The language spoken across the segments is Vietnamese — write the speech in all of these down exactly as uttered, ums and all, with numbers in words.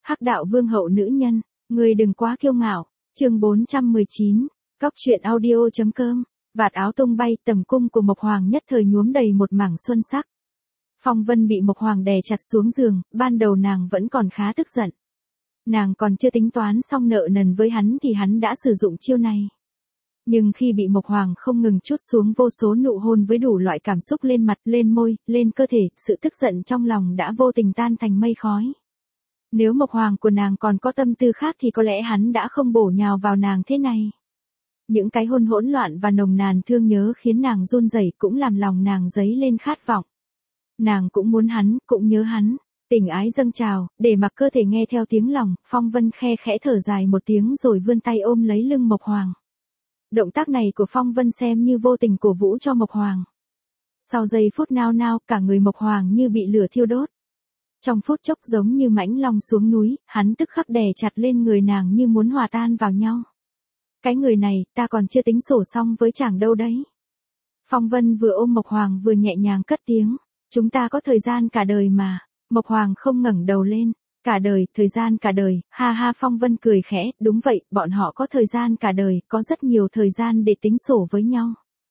Hắc đạo vương hậu nữ nhân, người đừng quá kiêu ngạo. Chương bốn trăm mười chín, Cóc truyện audio.com. Vạt áo tung bay, tầm cung của Mộc Hoàng nhất thời nhuốm đầy một mảng xuân sắc. Phong Vân bị Mộc Hoàng đè chặt xuống giường, ban đầu nàng vẫn còn khá tức giận. Nàng còn chưa tính toán xong nợ nần với hắn thì hắn đã sử dụng chiêu này. Nhưng khi bị Mộc Hoàng không ngừng trút xuống vô số nụ hôn với đủ loại cảm xúc lên mặt, lên môi, lên cơ thể, sự tức giận trong lòng đã vô tình tan thành mây khói. Nếu Mộc Hoàng của nàng còn có tâm tư khác thì có lẽ hắn đã không bổ nhào vào nàng thế này. Những cái hôn hỗn loạn và nồng nàn thương nhớ khiến nàng run rẩy, cũng làm lòng nàng dấy lên khát vọng. Nàng cũng muốn hắn, cũng nhớ hắn. Tình ái dâng trào, để mặc cơ thể nghe theo tiếng lòng, Phong Vân khe khẽ thở dài một tiếng rồi vươn tay ôm lấy lưng Mộc Hoàng. Động tác này của Phong Vân xem như vô tình cổ vũ cho Mộc Hoàng. Sau giây phút nao nao, cả người Mộc Hoàng như bị lửa thiêu đốt. Trong phút chốc giống như mãnh long xuống núi, hắn tức khắc đè chặt lên người nàng như muốn hòa tan vào nhau. Cái người này, ta còn chưa tính sổ xong với chàng đâu đấy. Phong Vân vừa ôm Mộc Hoàng vừa nhẹ nhàng cất tiếng. Chúng ta có thời gian cả đời mà. Mộc Hoàng không ngẩng đầu lên. Cả đời, thời gian cả đời, ha ha. Phong Vân cười khẽ, đúng vậy, bọn họ có thời gian cả đời, có rất nhiều thời gian để tính sổ với nhau.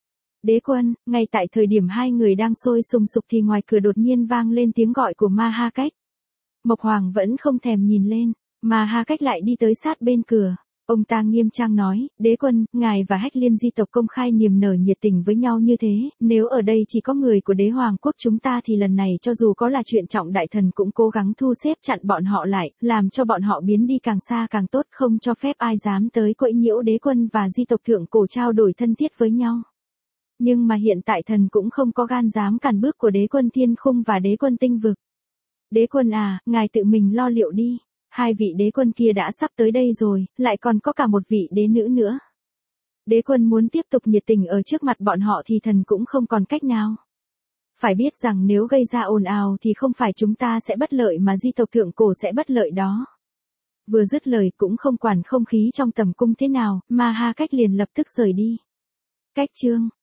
Đế quân, ngay tại thời điểm hai người đang sôi sùng sục thì ngoài cửa đột nhiên vang lên tiếng gọi của Ma Ha Cách. Mộc Hoàng vẫn không thèm nhìn lên, Ma Ha Cách lại đi tới sát bên cửa. Ông ta nghiêm trang nói, đế quân, ngài và Hách Liên di tộc công khai niềm nở nhiệt tình với nhau như thế, nếu ở đây chỉ có người của đế hoàng quốc chúng ta thì lần này cho dù có là chuyện trọng đại thần cũng cố gắng thu xếp chặn bọn họ lại, làm cho bọn họ biến đi càng xa càng tốt, không cho phép ai dám tới quấy nhiễu đế quân và di tộc thượng cổ trao đổi thân thiết với nhau. Nhưng mà hiện tại thần cũng không có gan dám cản bước của đế quân thiên khung và đế quân tinh vực. Đế quân à, ngài tự mình lo liệu đi. Hai vị đế quân kia đã sắp tới đây rồi, lại còn có cả một vị đế nữ nữa. Đế quân muốn tiếp tục nhiệt tình ở trước mặt bọn họ thì thần cũng không còn cách nào. Phải biết rằng nếu gây ra ồn ào thì không phải chúng ta sẽ bất lợi mà di tộc thượng cổ sẽ bất lợi đó. Vừa dứt lời cũng không quản không khí trong tầm cung thế nào, Ma Ha Cách liền lập tức rời đi. Cách chương